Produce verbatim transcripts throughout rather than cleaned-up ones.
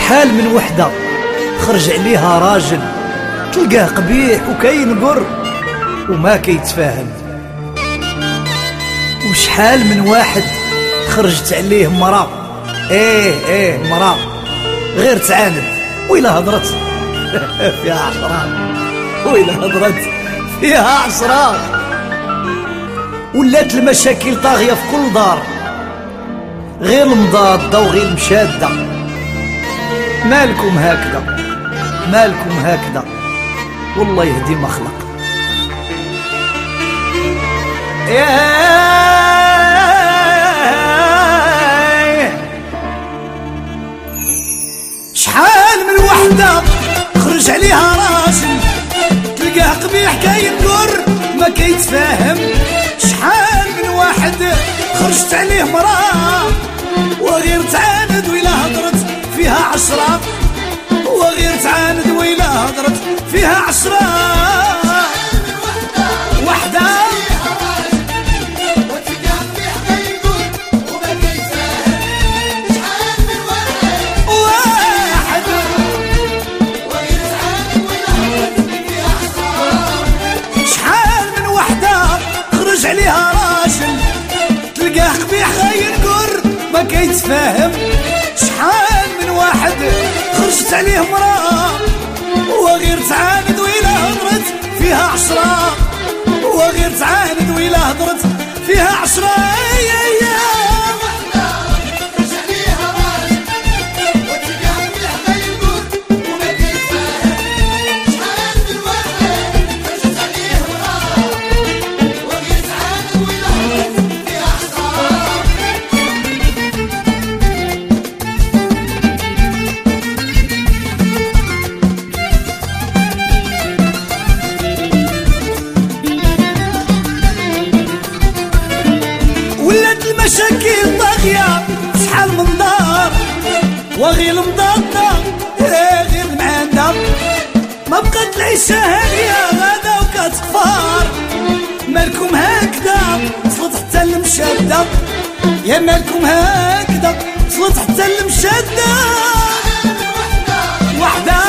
وشحال من وحدة خرج عليها راجل تلقاه قبيح وكينقر وما كيتفاهم، وشحال من واحد خرجت عليه مرا ايه ايه مرا غير تعاند وإلا هضرت فيها عشرات وإلا هضرت فيها عشرات. ولات المشاكل طاغية في كل دار، غير المضادة وغير المشادة. مالكم هكذا مالكم هكذا، والله يهدي مخلق. شحال من وحدة خرج عليها راجل تلقاه قبيح كينقر ما كيتفاهم، شحال من واحد خرجت عليه مراه وغير تعاند وإلا هضرت فيها عشرة، وغير تعاند وإلا هضرت فيها عشرة. وحدة عليها راجل تلقاه قبيح غينقر ما كيتفاهم، شحال من واحد خرجت عليه مراه وغير تعاند وإلا هضرت فيها عشرة، وغير تعاند وإلا هضرت فيها عشرة. المشاكل طاغية شحال من دار وغير المضادة غير المعاندة، ما بقات العيشة هانية غادا وكتكفار. مالكم هكذا وصلت حتى المشادة، يا مالكم هكذا وصلت حتى المشادة. وحدة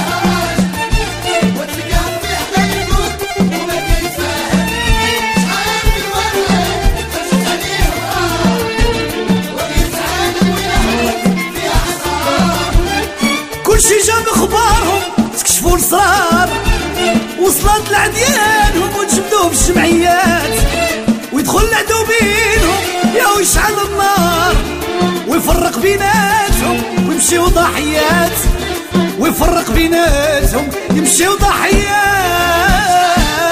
كلشي جاب اخبارهم تكشفوا الاسرار، وصلت لعديانهم وتجبدوه بالجمعيات، ويدخل العدو بينهم يا ويشعل النار، ويفرق بيناتهم ويمشيو ضحيات، ويفرق بيناتهم يمشيو ضحيات.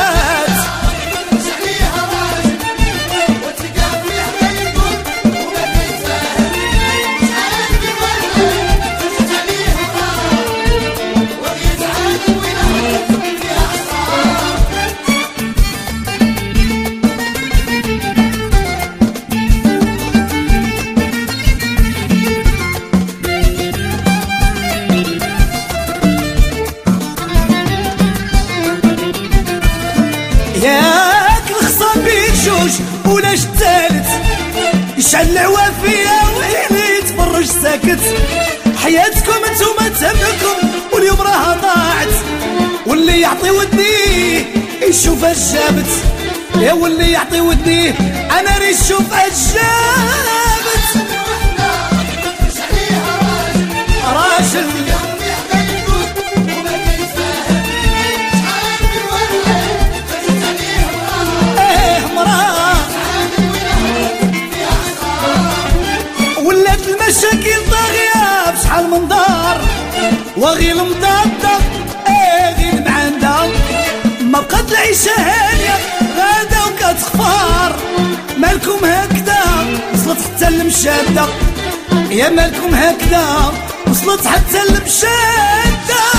ياك الخصام بين جوج ولاش الثالث يشعل العوافية ويلي يتفرج ساكت. حياتكم انتوما تهمكم واليوم راها ضاعت، واللي يعطي ودنيه يشوف الجابت، يا واللي يعطي ودنيه انا ريت شوف الجابت. راجل المشاكل طاغية بشحال من دار وغير المضادة ايه غير معاندة، ما بقات العيشة هانية غادا وكتخفار. مالكم هكذا وصلت حتى المشادة، يا مالكم هكذا وصلت حتى المشادة.